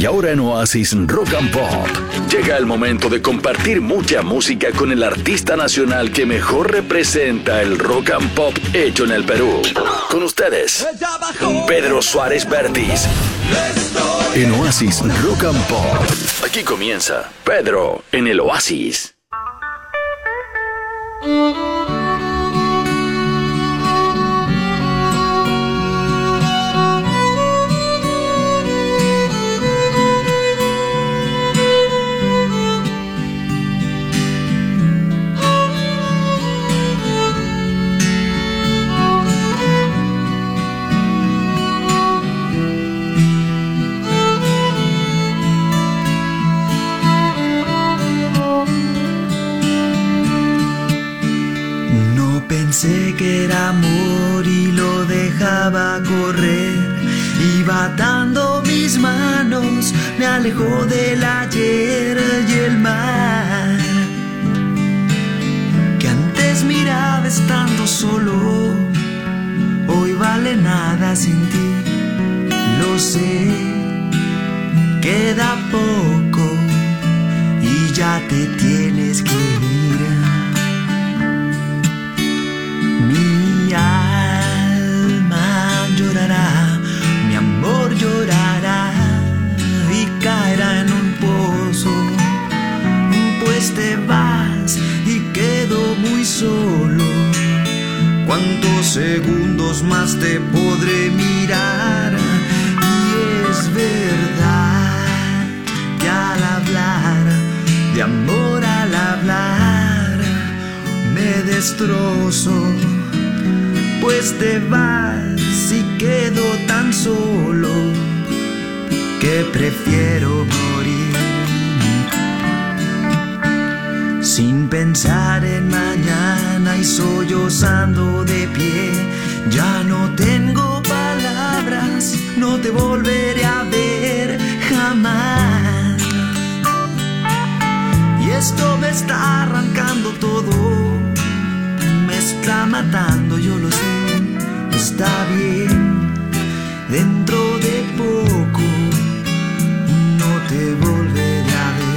Y ahora en Oasis Rock and Pop, llega el momento de compartir mucha música con el artista nacional que mejor representa el rock and pop hecho en el Perú. Con ustedes, Pedro Suárez Vértiz. En Oasis Rock and Pop. Aquí comienza Pedro en el Oasis. Pensé que era amor y lo dejaba correr. Iba atando mis manos, me alejó del ayer y el mar. Que antes miraba estando solo, hoy vale nada sin ti. Lo sé, queda poco y ya te tienes que ir. Mi alma llorará, mi amor llorará y caerá en un pozo, pues te vas y quedo muy solo. ¿Cuántos segundos más te podré mirar? Y es verdad que al hablar de amor, al hablar me destrozo, pues te vas y quedo tan solo que prefiero morir. Sin pensar en mañana y sollozando de pie, ya no tengo palabras, no te volveré a ver jamás. Y esto me está arrancando todo, me está matando, yo lo sé. Está bien, dentro de poco no te volveré a ver.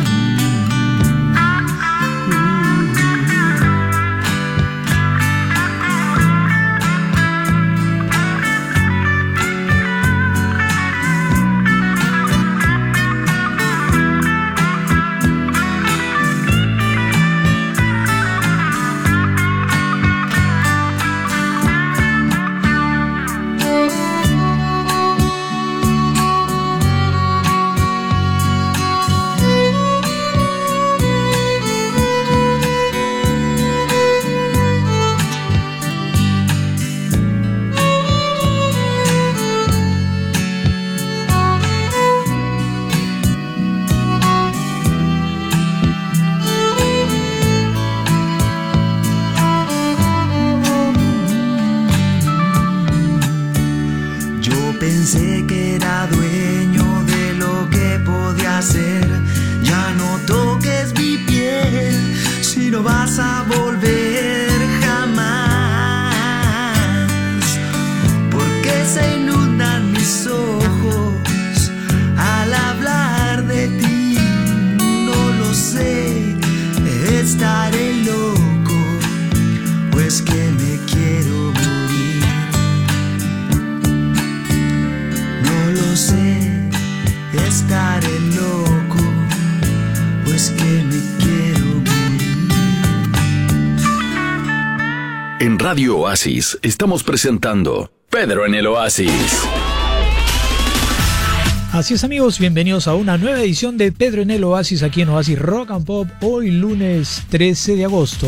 Pensé que era dueño de lo que podía hacer. Ya no toques mi piel si no vas a volver jamás. Porque se inundan mis ojos al hablar de ti. No lo sé, estaré loco, pues que me quiero morir. Sé, estaré loco, pues que me quiero morir. En Radio Oasis estamos presentando Pedro en el Oasis. Así es, amigos, bienvenidos a una nueva edición de Pedro en el Oasis, aquí en Oasis Rock and Pop, hoy lunes 13 de agosto.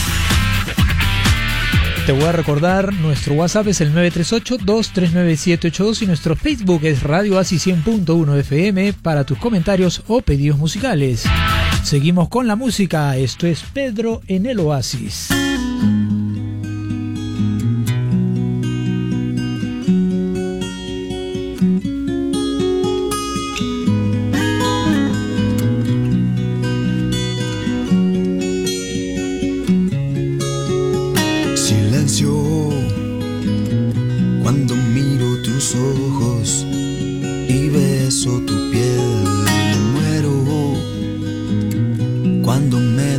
Te voy a recordar, nuestro WhatsApp es el 938-239-782 y nuestro Facebook es Radio Oasis 100.1 FM para tus comentarios o pedidos musicales. Seguimos con la música, esto es Pedro en el Oasis. Cuando miro tus ojos y beso tu piel,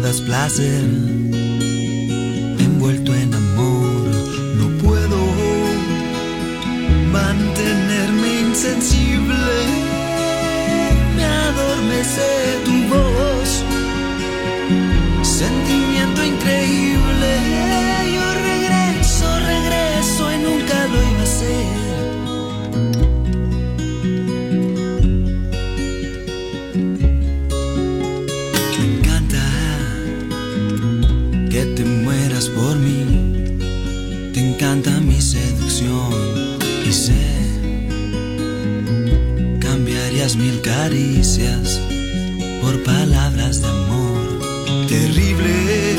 das placer, envuelto en amor. No puedo mantenerme insensible, me adormece tu voz, sentimiento increíble. Yo regreso y nunca lo iba a hacer. Por mí, te encanta mi seducción y sé, cambiarías 1000 caricias por palabras de amor. Terrible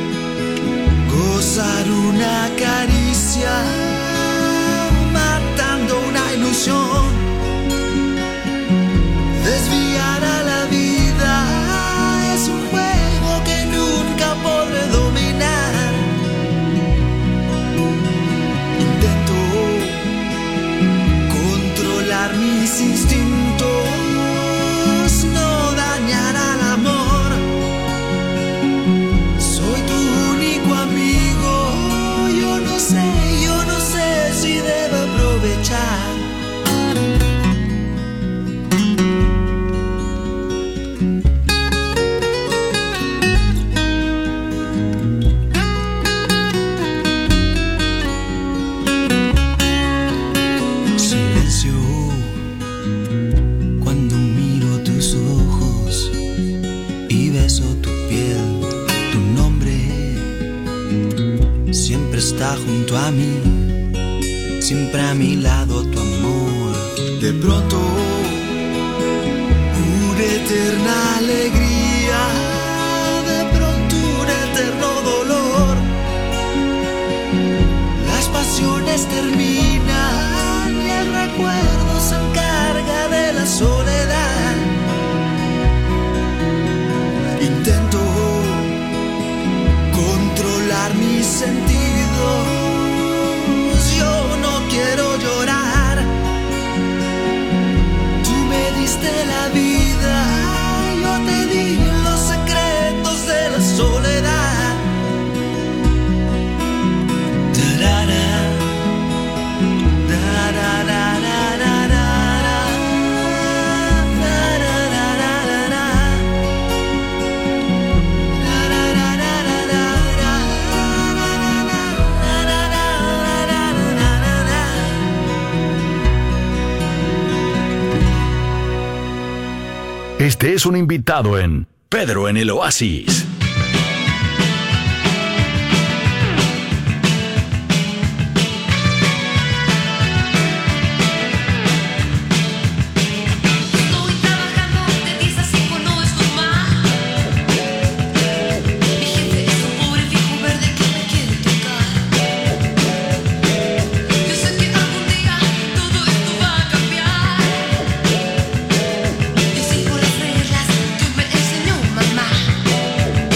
gozar una caricia, matando una ilusión, desviar a la vida es un juego que nunca podré dominar. Mis instintos, no dañar al amor. Soy tu único amigo. Yo no sé si debo aprovechar. Está junto a mí, siempre a mi lado tu amor. De pronto, una eterna alegría, de pronto un eterno dolor. Las pasiones terminan y el recuerdo se encarga de la soledad. Intento controlar mis sentidos. Yo no quiero llorar. Tú me diste la vida, yo te di los secretos de la soledad. Da-da-da, da-da-da-da-da-da. Este es un invitado en Pedro en el Oasis. Yo sigo las reglas que me enseñó mamá.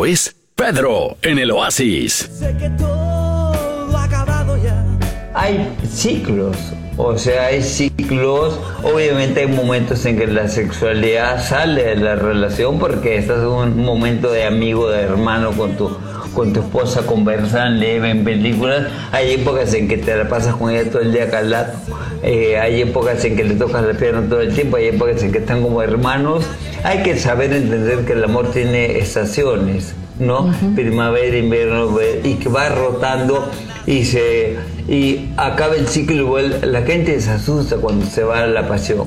Esto es Pedro en el Oasis. Sé que todo ha acabado ya. Hay ciclos, o sea, hay ciclos. Obviamente hay momentos en que la sexualidad sale de la relación porque estás en un momento de amigo, de hermano con tu esposa, conversan, leen películas. Hay épocas en que te la pasas con ella todo el día calado. Hay épocas en que le tocas la pierna todo el tiempo. Hay épocas en que están como hermanos. Hay que saber entender que el amor tiene estaciones, ¿no? Uh-huh. Primavera, invierno, y que va rotando y acaba el ciclo igual. La gente se asusta cuando se va la pasión.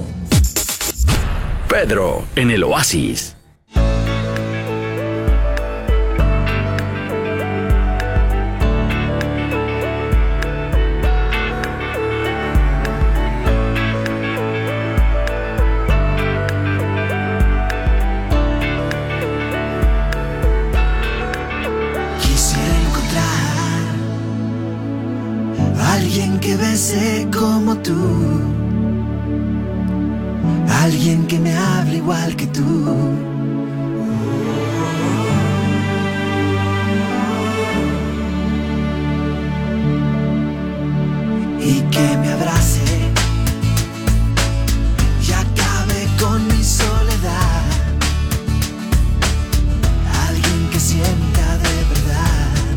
Pedro en el Oasis. Que bese como tú, alguien que me hable igual que tú, y que me abrace y acabe con mi soledad, alguien que sienta de verdad.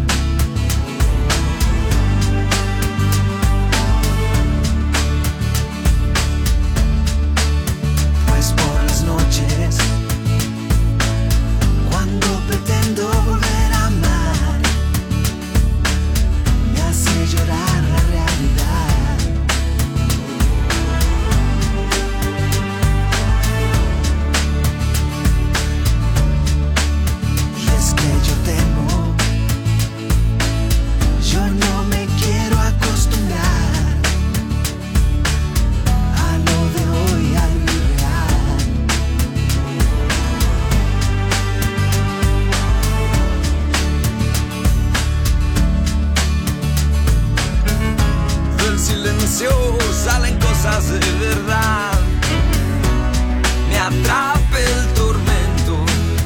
Salen cosas de verdad, me atrapa el tormento.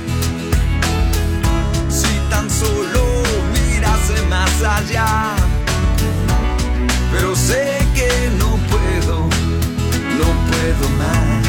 Si tan solo mirase más allá, pero sé que no puedo más.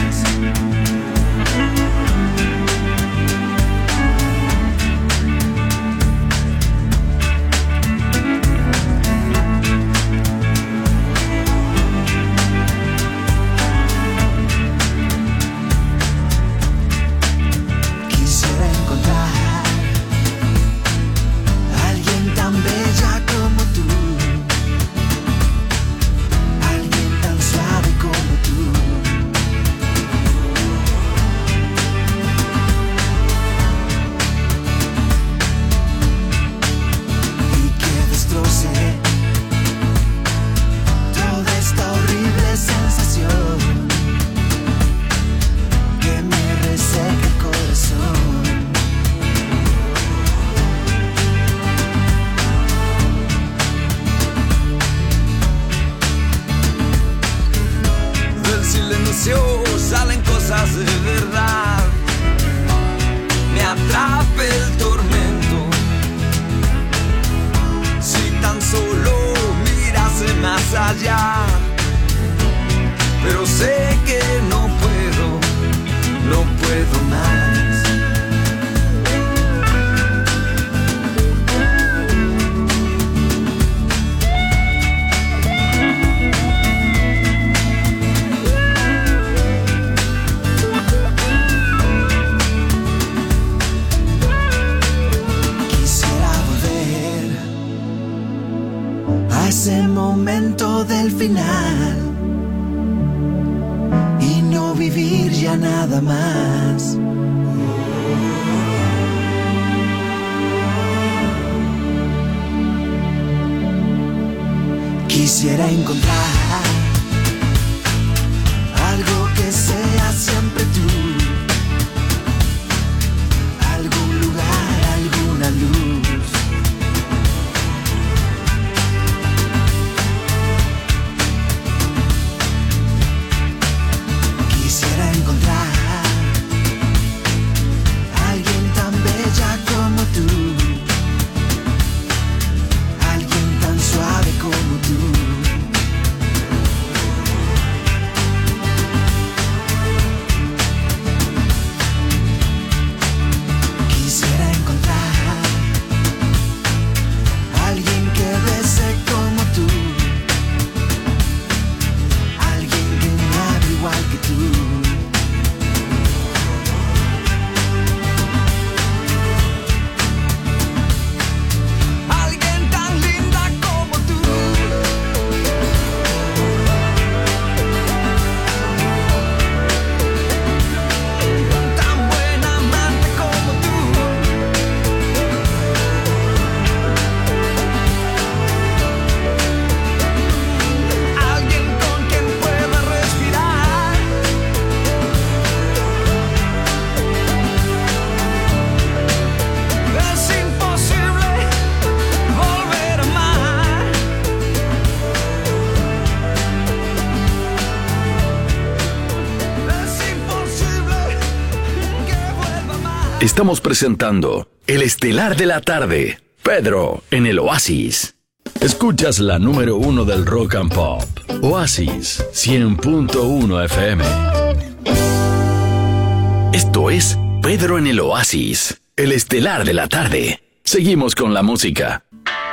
Salen cosas de verdad, me atrapa el tormento. Si tan solo mirase más allá, pero sé que no puedo más. Ese momento del final y no vivir ya nada más. Quisiera encontrar algo que sea siempre tú, algún lugar, alguna luz. Encontrar alguien tan bella como tú. Estamos presentando El Estelar de la Tarde, Pedro en el Oasis. Escuchas la número 1 del Rock and Pop, Oasis 100.1 FM. Esto es Pedro en el Oasis, El Estelar de la Tarde. Seguimos con la música.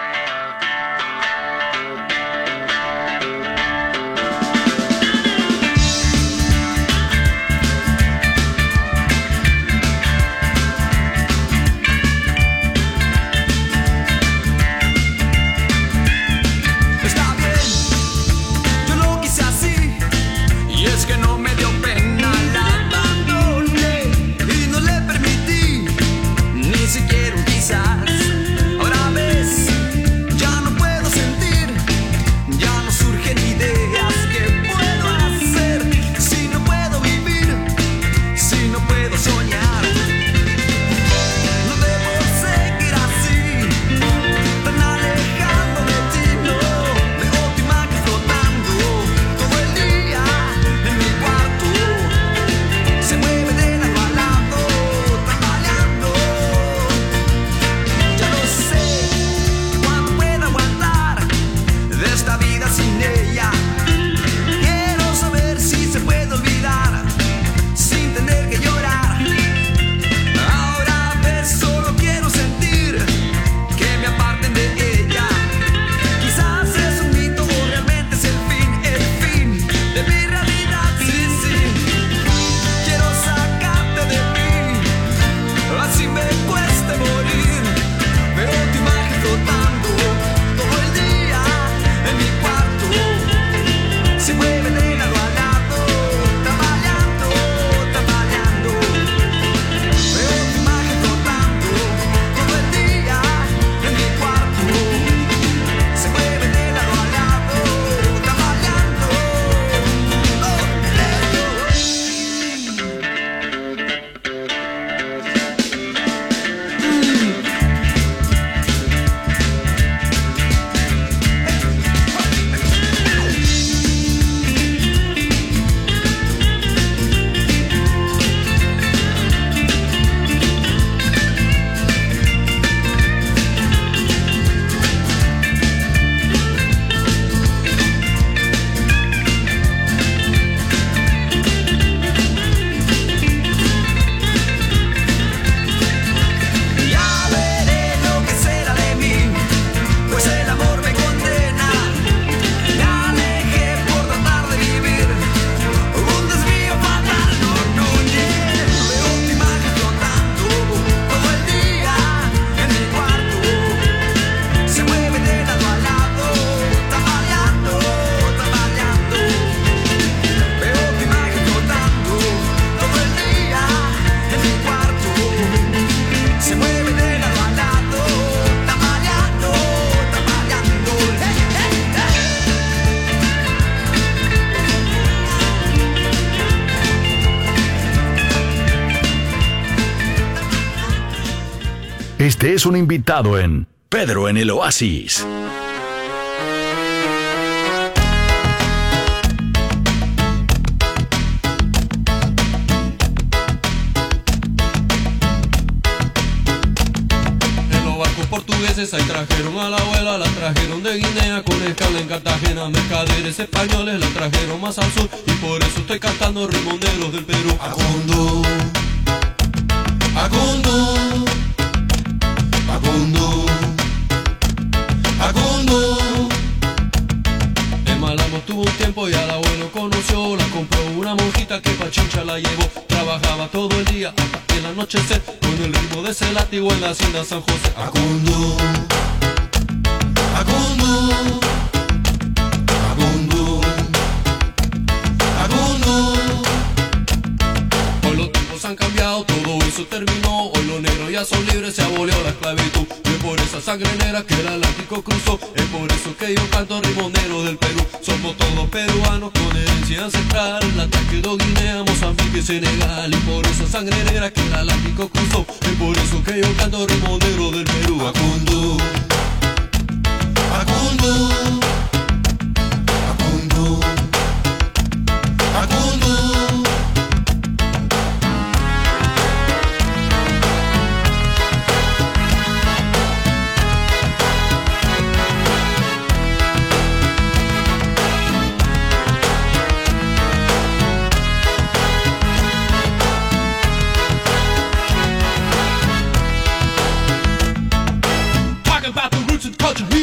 Ahora ves, ya no puedo sentir, ya no surgen ideas. ¿Qué puedo hacer si no puedo vivir, si no puedo soñar? No debo seguir así, tan alejado de ti, no. Veo tu imagen flotando todo el día en mi cuarto. Se mueve de lado a lado, tambaleando. Ya no sé cuándo puedo aguantar de esta vida sin ella. Quiero saber si se puede olvidar sin tener que llorar. Ahora ves, solo quiero sentir que me aparten de ella. Quizás es un mito o realmente es el fin de mi realidad. Sí, sí, quiero sacarte de mí, así me cueste morir. Veo tu imagen flotando todo el día en mi cuarto. Se mueve de lado a lado, tambaleando, tambaleando. Veo tu imagen flotando todo el día en mi cuarto. Se mueve de lado a lado, tambaleando. Ya veré lo que será de mí, pues el amor me condena. Me alejé por tratar de vivir un desvío fatal. No, yeah. Veo tu imagen flotando todo el día en mi cuarto. Se mueve de lado a lado, tambaleando, tambaleando. Veo tu imagen flotando todo el día en mi cuarto. Se mueve de lado a lado, tambaleando, tambaleando. Este es un invitado en Pedro en el Oasis. En los barcos portugueses ahí trajeron a la abuela, la trajeron de Guinea con escala en Cartagena. Mercaderes españoles la trajeron más al sur y por eso estoy cantando rimoneros del Perú. Acundo, Acundo, Acundo, Acundo. En Malamo tuvo un tiempo y al abuelo conoció. La compró una monjita que pa' Chincha la llevó. Trabajaba todo el día hasta el anochecer con el ritmo de ese látigo en la hacienda San José. Acundo, Acundo, Acundo, Acundo. Hoy los tiempos han cambiado, todo eso terminó. Hoy los negros ya son libres, se abolió la esclavitud. Y es por esa sangre negra que el Atlántico cruzó. Es por eso que yo canto rimonero del Perú. Somos todos peruanos con herencia ancestral. La quedó Guinea, Mozambique y Senegal. Y por esa sangre negra que el Atlántico cruzó. Es por eso que yo canto rimonero del Perú. Acundo, Acundo, Acundo, Acundo.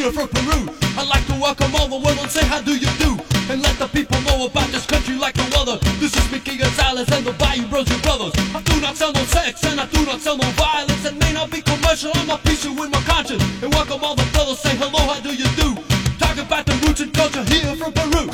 here from Peru. I'd like to welcome all the world and say how do you do, and let the people know about this country like no other. This is Mickey Gonzalez and the Bayou Bros and Brothers. I do not sell no sex and I do not sell no violence. It may not be commercial, I'm a piece with my conscience. And welcome all the brothers, say hello, how do you do? Talk about the roots and culture here from Peru.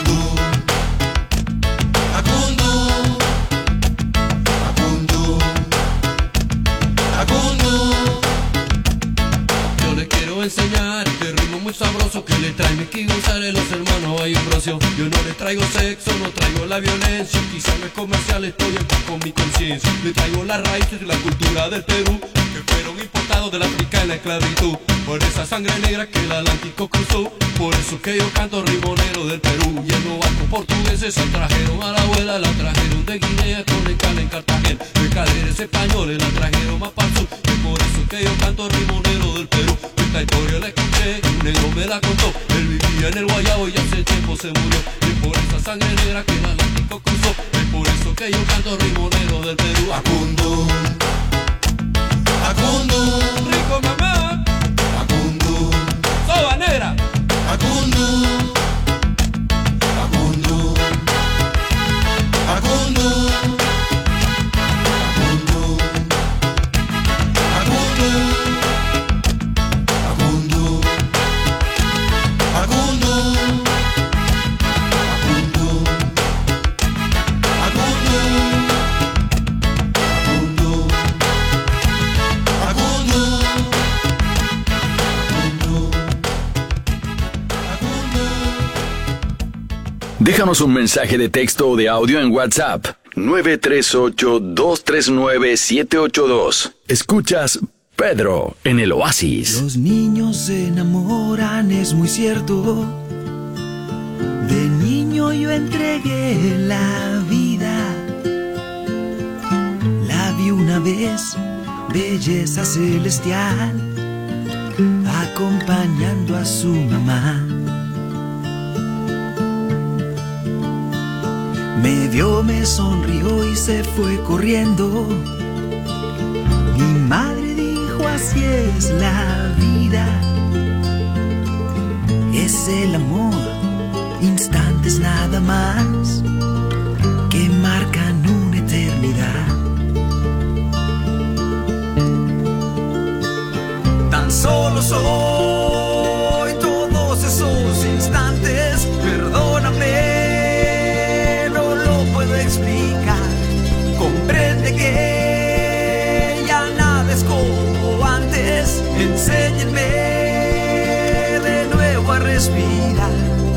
Yo le quiero enseñar este ritmo muy sabroso que le trae Mickey González, los hermanos Bayou Brosio. Yo no le traigo sexo, no traigo la violencia, quizá no es comercial, estoy en paz con mi conciencia. Le traigo las raíces de la cultura del Perú, que fueron importados del África en la esclavitud, por esa sangre negra que el Atlántico cruzó. Por eso que yo canto rimonero del Perú. Y en los barcos portugueses se trajeron a la abuela, la trajeron de Guinea con escala en Cartagena. Mercaderes españoles la trajeron más para el sur. Y por eso que yo canto rimonero del Perú. Esta historia la escuché, un negro me la contó. Él vivía en el Guayabo y hace tiempo se murió. Y por esa sangre negra que el Atlántico cruzó. Es por eso que yo canto rimonero del Perú. Acundo, Acundo, rico mamá. Acundo, soba negra. Acundo, Acundo, Acundo, Acundo, Acundo, Acundo, Acundo, Déjanos un mensaje de texto o de audio en WhatsApp 938-239-782. Escuchas Pedro en el Oasis. Los niños se enamoran, es muy cierto. De niño yo entregué la vida. La vi una vez, belleza celestial, acompañando a su mamá. Me vio, me sonrió y se fue corriendo. Mi madre dijo, así es la vida. Es el amor, instantes nada más, que marcan una eternidad. Tan solo soy todos esos instantes, perdóname. Explicar, comprende que ya nada es como antes. Enséñenme de nuevo a respirar.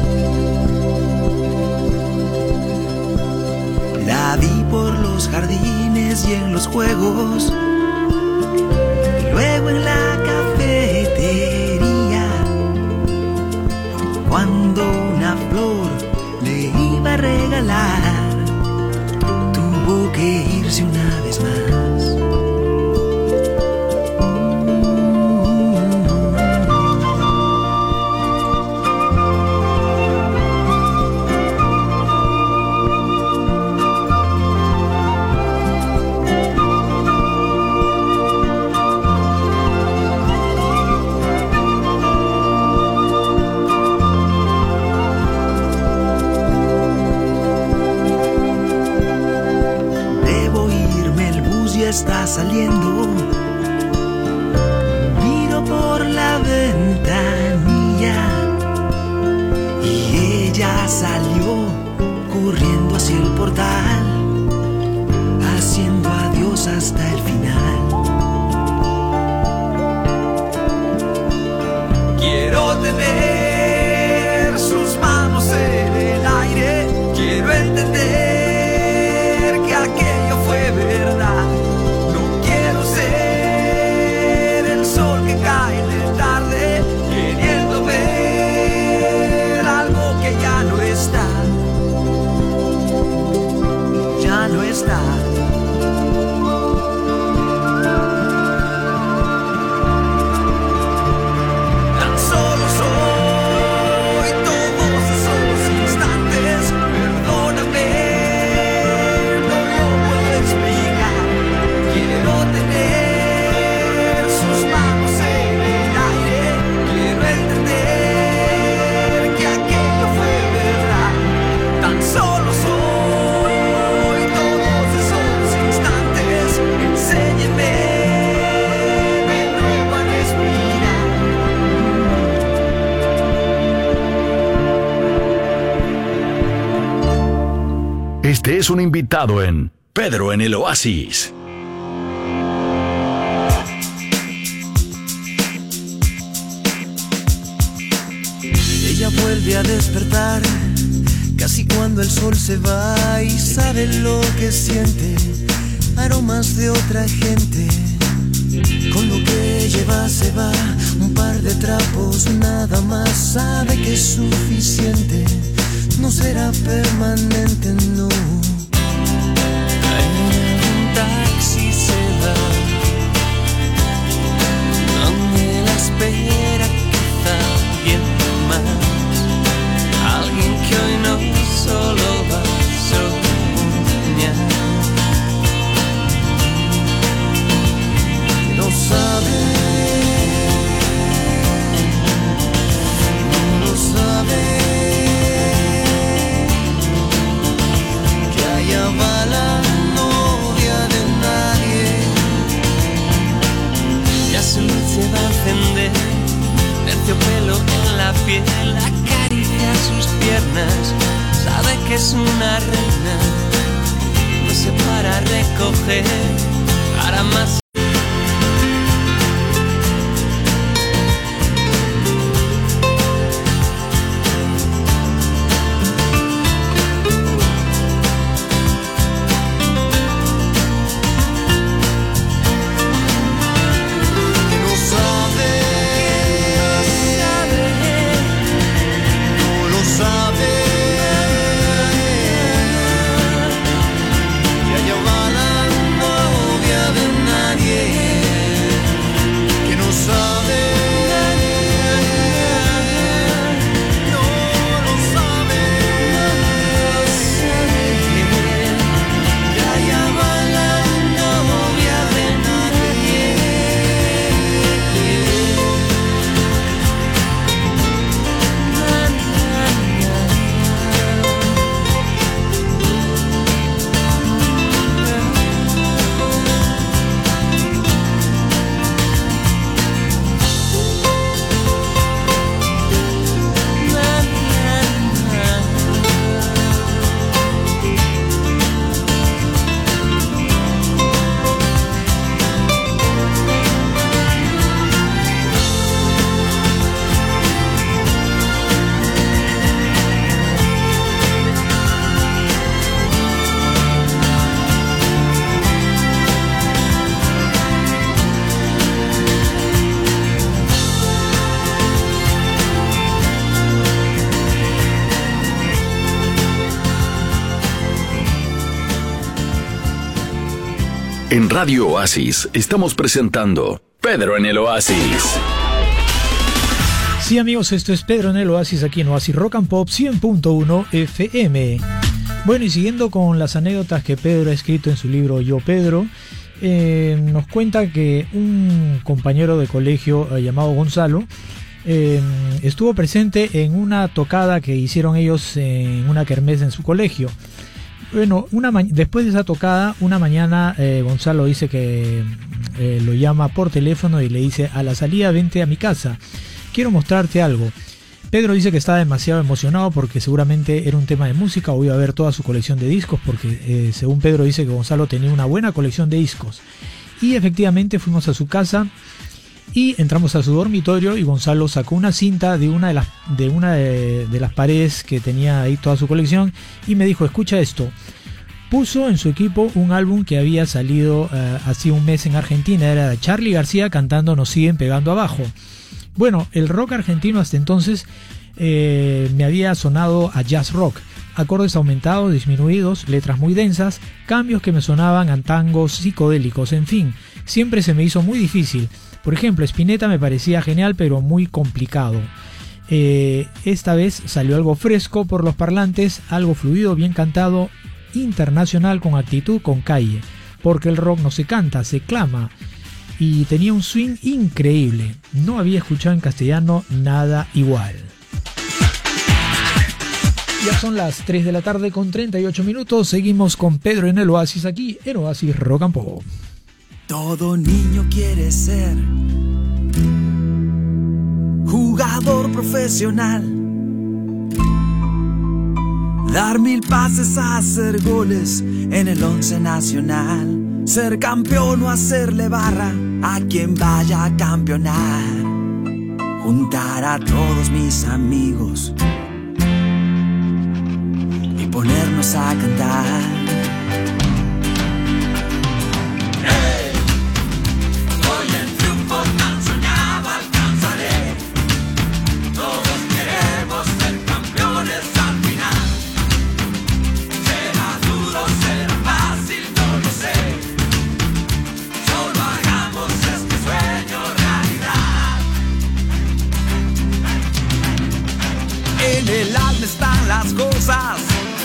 La vi por los jardines y en los juegos, y luego en la cafetería, cuando una flor le iba a regalar, tuvo que irse una vez más. Está saliendo, miro por la ventanilla y ella salió corriendo hacia el portal, haciendo adiós hasta el final. Quiero tener sus manos en el aire, quiero entender que aquello fue verdad. Este es un invitado en Pedro en el Oasis. Ella vuelve a despertar casi cuando el sol se va y sabe lo que siente, aromas de otra gente. Con lo que lleva se va, un par de trapos nada más, sabe que es suficiente, no será permanente, no. Un taxi se va, donde la espera quizá alguien más, alguien que hoy no solo va a soñar. No sabe, no lo sabe, que allá va la novia de nadie. Ya su luz se va a encender, terciopelo en la piel, acaricia sus piernas, sabe que es una reina, no se para a recoger, para más. En Radio Oasis estamos presentando Pedro en el Oasis. Sí, amigos, esto es Pedro en el Oasis, aquí en Oasis Rock and Pop 100.1 FM. Bueno, y siguiendo con las anécdotas que Pedro ha escrito en su libro Yo Pedro, nos cuenta que un compañero de colegio llamado Gonzalo estuvo presente en una tocada que hicieron ellos en una kermés en su colegio. Bueno, después de esa tocada, una mañana Gonzalo dice que lo llama por teléfono y le dice: a la salida vente a mi casa, quiero mostrarte algo. Pedro dice que estaba demasiado emocionado porque seguramente era un tema de música o iba a ver toda su colección de discos, porque según Pedro dice que Gonzalo tenía una buena colección de discos. Y efectivamente fuimos a su casa y entramos a su dormitorio y Gonzalo sacó una cinta de una de las paredes que tenía ahí toda su colección y me dijo: escucha esto. Puso en su equipo un álbum que había salido hace un mes en Argentina, era de Charly García cantando Nos siguen pegando abajo. Bueno, el rock argentino hasta entonces me había sonado a jazz rock, acordes aumentados, disminuidos, letras muy densas, cambios que me sonaban a tangos psicodélicos, en fin, siempre se me hizo muy difícil. Por ejemplo, Spinetta me parecía genial pero muy complicado. Esta vez salió algo fresco por los parlantes, algo fluido, bien cantado, internacional, con actitud, con calle, porque el rock no se canta, se clama. Y tenía un swing increíble. No había escuchado en castellano nada igual. Ya son las 3 de la tarde con 38 minutos. Seguimos con Pedro en el Oasis, aquí en Oasis Rock and Pop. Todo niño quiere ser jugador profesional, Dar 1000 pases, hacer goles en el 11 nacional, ser campeón o hacerle barra a quien vaya a campeonar, juntar a todos mis amigos y ponernos a cantar. En el alma están las cosas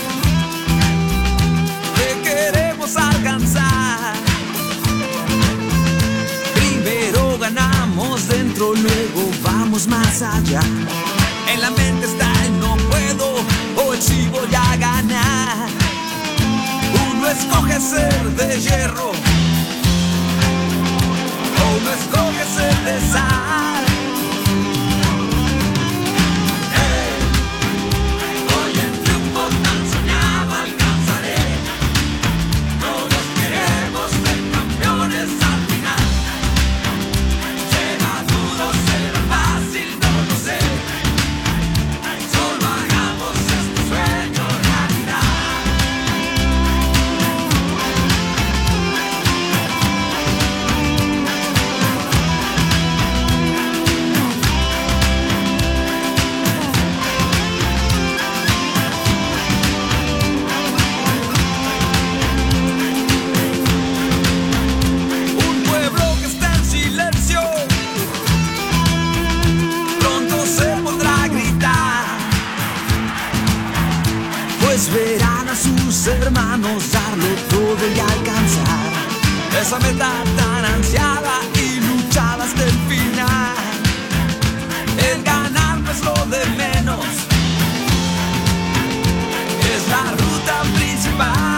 que queremos alcanzar. Primero ganamos dentro, luego vamos más allá. En la mente está el no puedo, hoy sí voy a ganar. Uno escoge ser de hierro, uno escoge ser de sal. Verán a sus hermanos darlo todo y alcanzar esa meta tan ansiada y luchada hasta el final. El ganar no es lo de menos, es la ruta principal.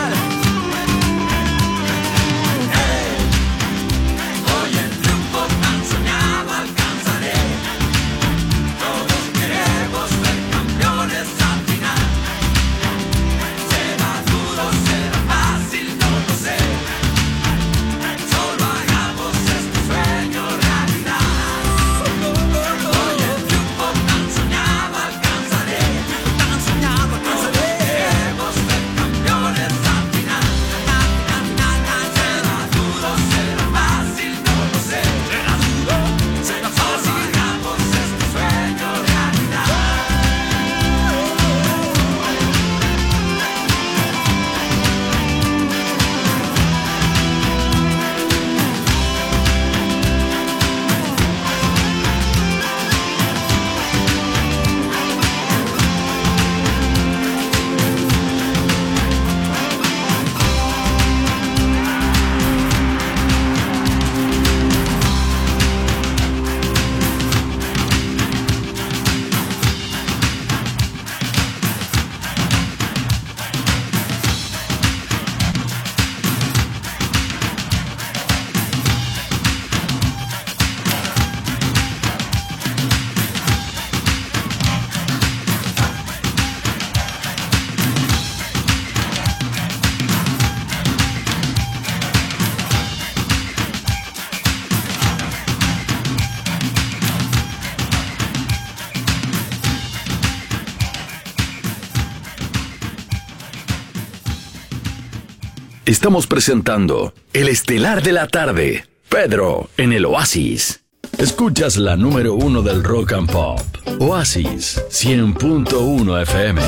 Estamos presentando El Estelar de la Tarde, Pedro en el Oasis. Escuchas la número 1 del Rock and Pop, Oasis 100.1 FM.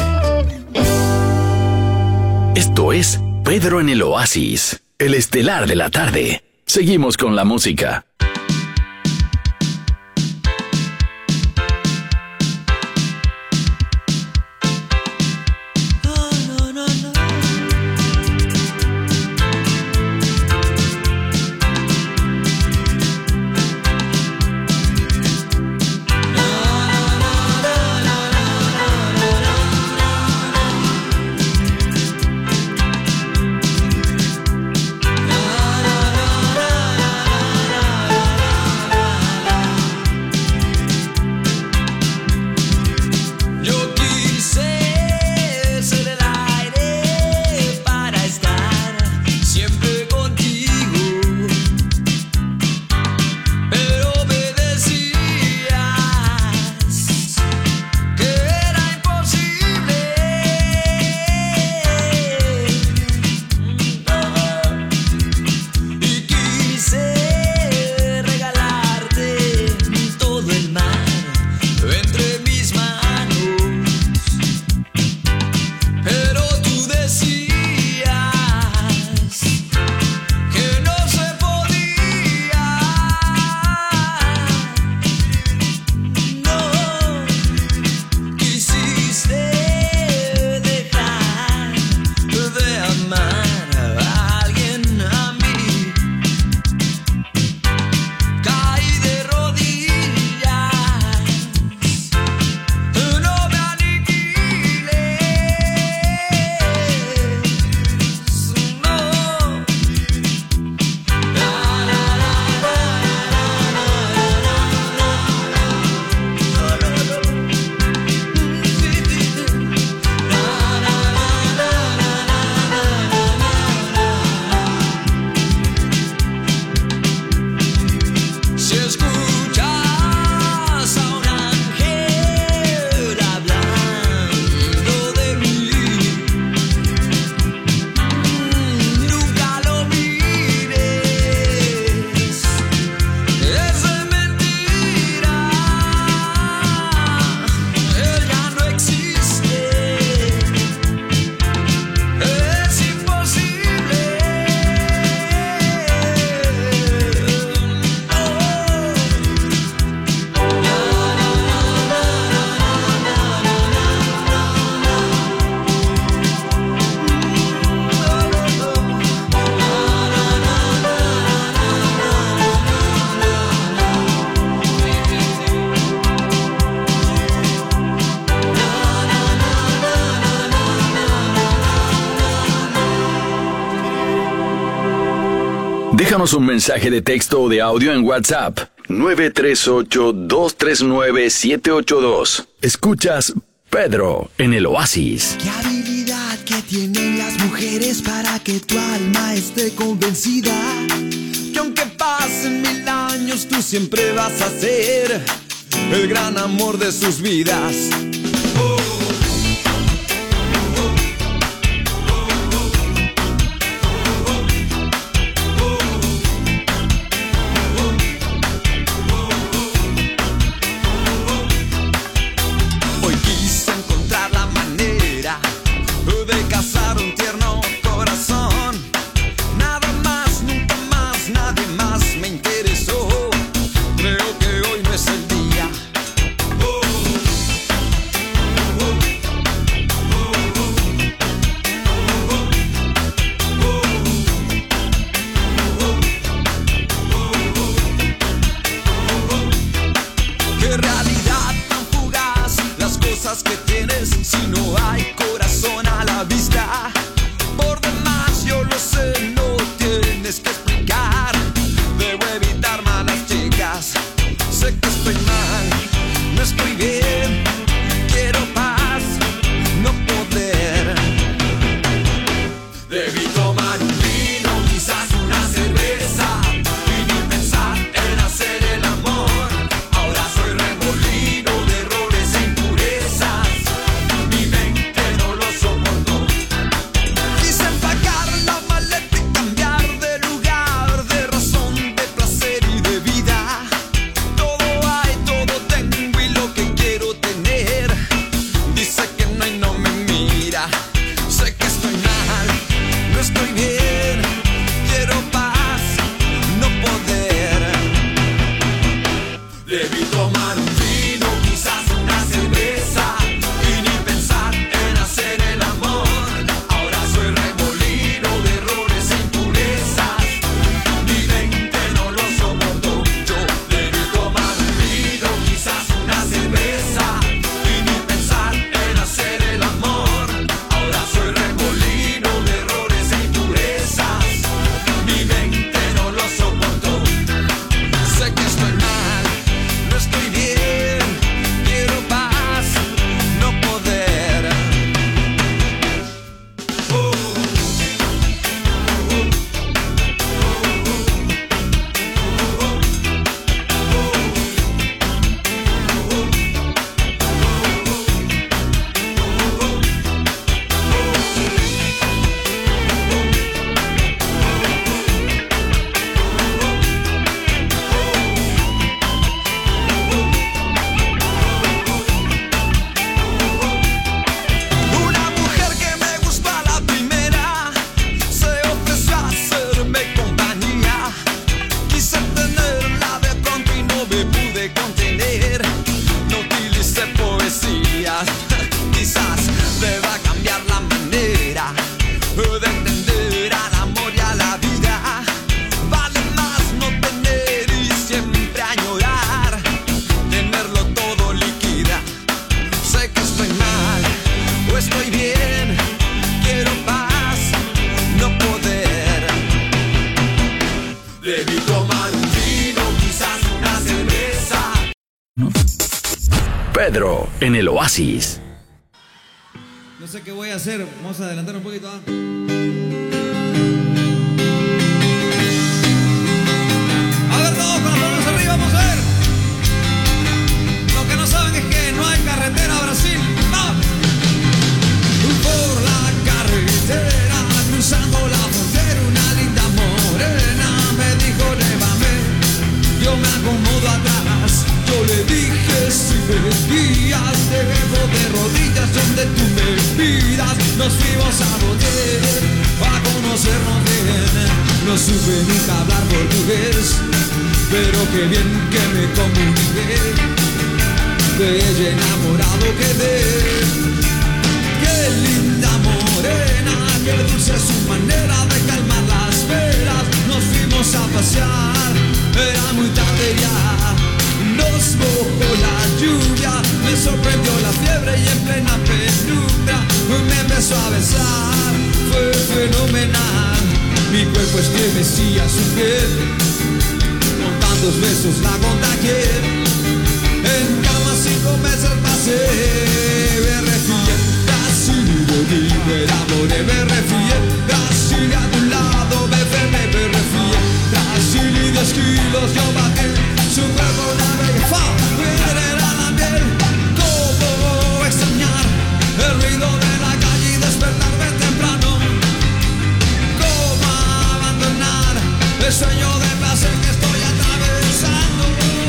Esto es Pedro en el Oasis, El Estelar de la Tarde. Seguimos con la música. Déjanos un mensaje de texto o de audio en WhatsApp. 938-239-782. Escuchas Pedro en el Oasis. ¿Qué habilidad que tienen las mujeres para que tu alma esté convencida? Que aunque pasen 1000 años, tú siempre vas a ser el gran amor de sus vidas. Pedro en el Oasis. No sé qué voy a hacer, vamos a adelantar un poquito. A ver todos con las manos arriba, vamos a ver. Lo que no saben es que no hay carretera a Brasil. ¡Vamos! Por la carretera, cruzando la frontera, una linda morena me dijo, llévame, yo me acomodo atrás. Yo le dije, si me guías, te dejo de rodillas donde tú me pidas. Nos fuimos a motel, a conocernos bien. No supe nunca hablar portugués, pero qué bien que me comuniqué. De ella enamorado quedé. Qué linda morena, qué dulce su manera de calmar las penas. Nos fuimos a pasear, era muy tarde ya. Nos mojó la lluvia, me sorprendió la fiebre y en plena penumbra me empezó a besar, fue fenomenal. Mi cuerpo pues que Mesías su piel. Con tantos besos la contagié. En cama 5 meses pasé. Me refié, casi de ti me enamoré. Me refié, casi a tu lado me enfermé. Me refié, casi 10 kilos yo bajé. Su cuerpo una bella era la piel. ¿Cómo extrañar el ruido de la calle y despertarme temprano? ¿Cómo abandonar el sueño de placer que estoy atravesando?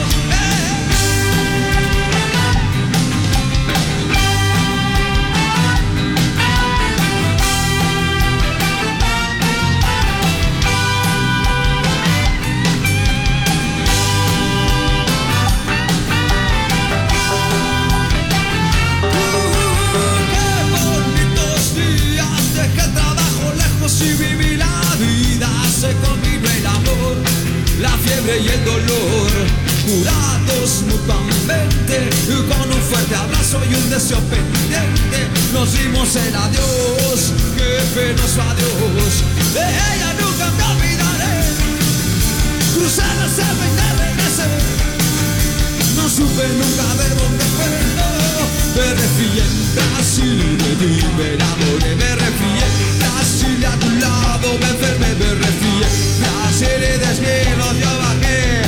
Y viví la vida, se combinó el amor, la fiebre y el dolor, curados mutuamente, con un fuerte abrazo y un deseo pendiente, nos dimos el adiós, qué penoso adiós, de ella nunca me olvidaré, crucé la selva y te regresé, no supe nunca de dónde fue, no, me refié, casi de ti me enamoré, me refié, casi a tu lado me enfermé, me refié, casi de desvielos yo bajé.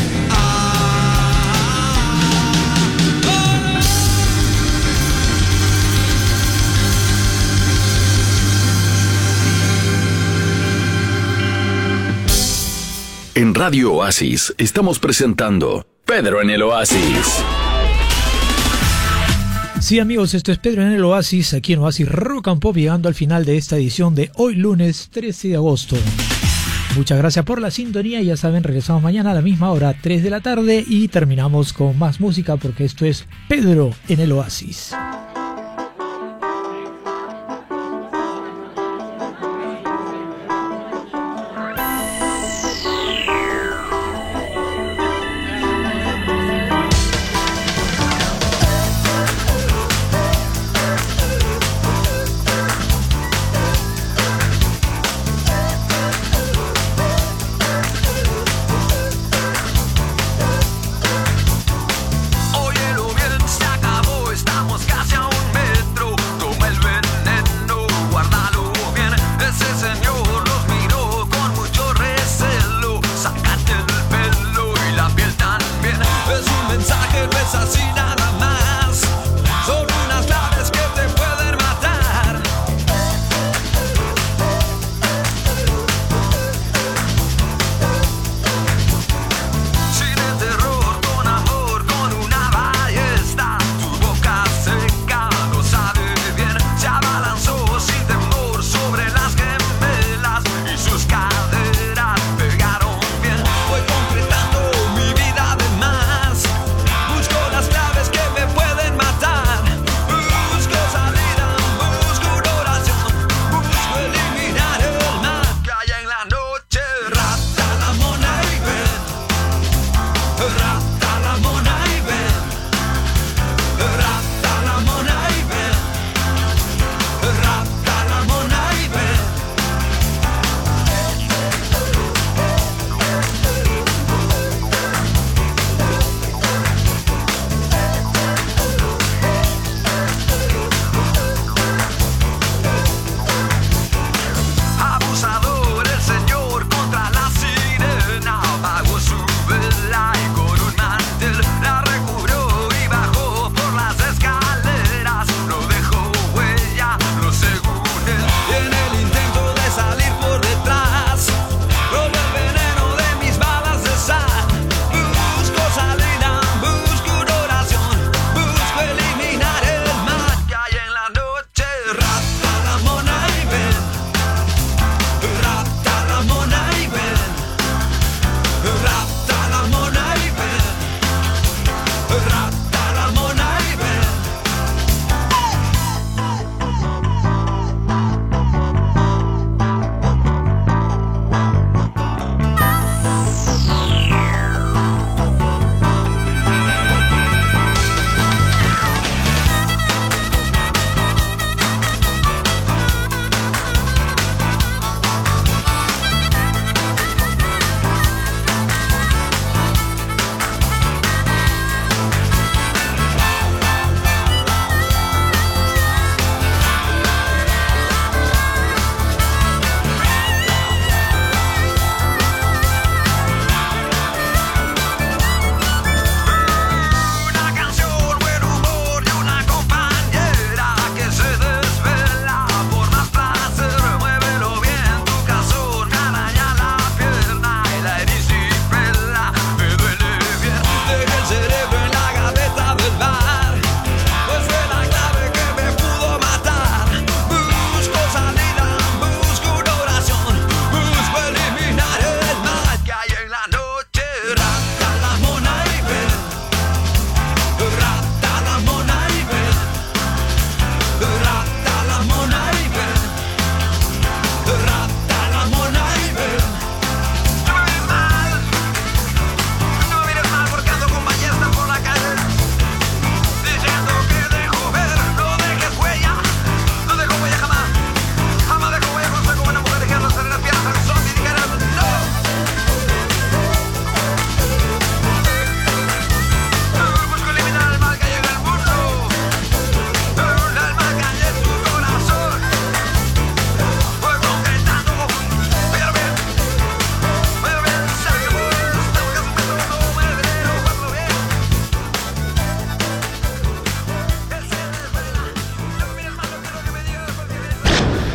En Radio Oasis estamos presentando Pedro en el Oasis. Sí, amigos, esto es Pedro en el Oasis, aquí en Oasis Rock and Pop, llegando al final de esta edición de hoy lunes 13 de agosto. Muchas gracias por la sintonía, ya saben, regresamos mañana a la misma hora, 3 de la tarde, y terminamos con más música porque esto es Pedro en el Oasis. Óyelo bien, se acabó, estamos casi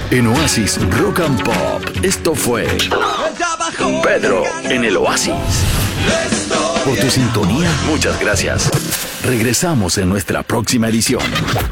En Oasis Rock and Pop, esto fue Pedro en el Oasis. Por tu sintonía, muchas gracias. Regresamos en nuestra próxima edición.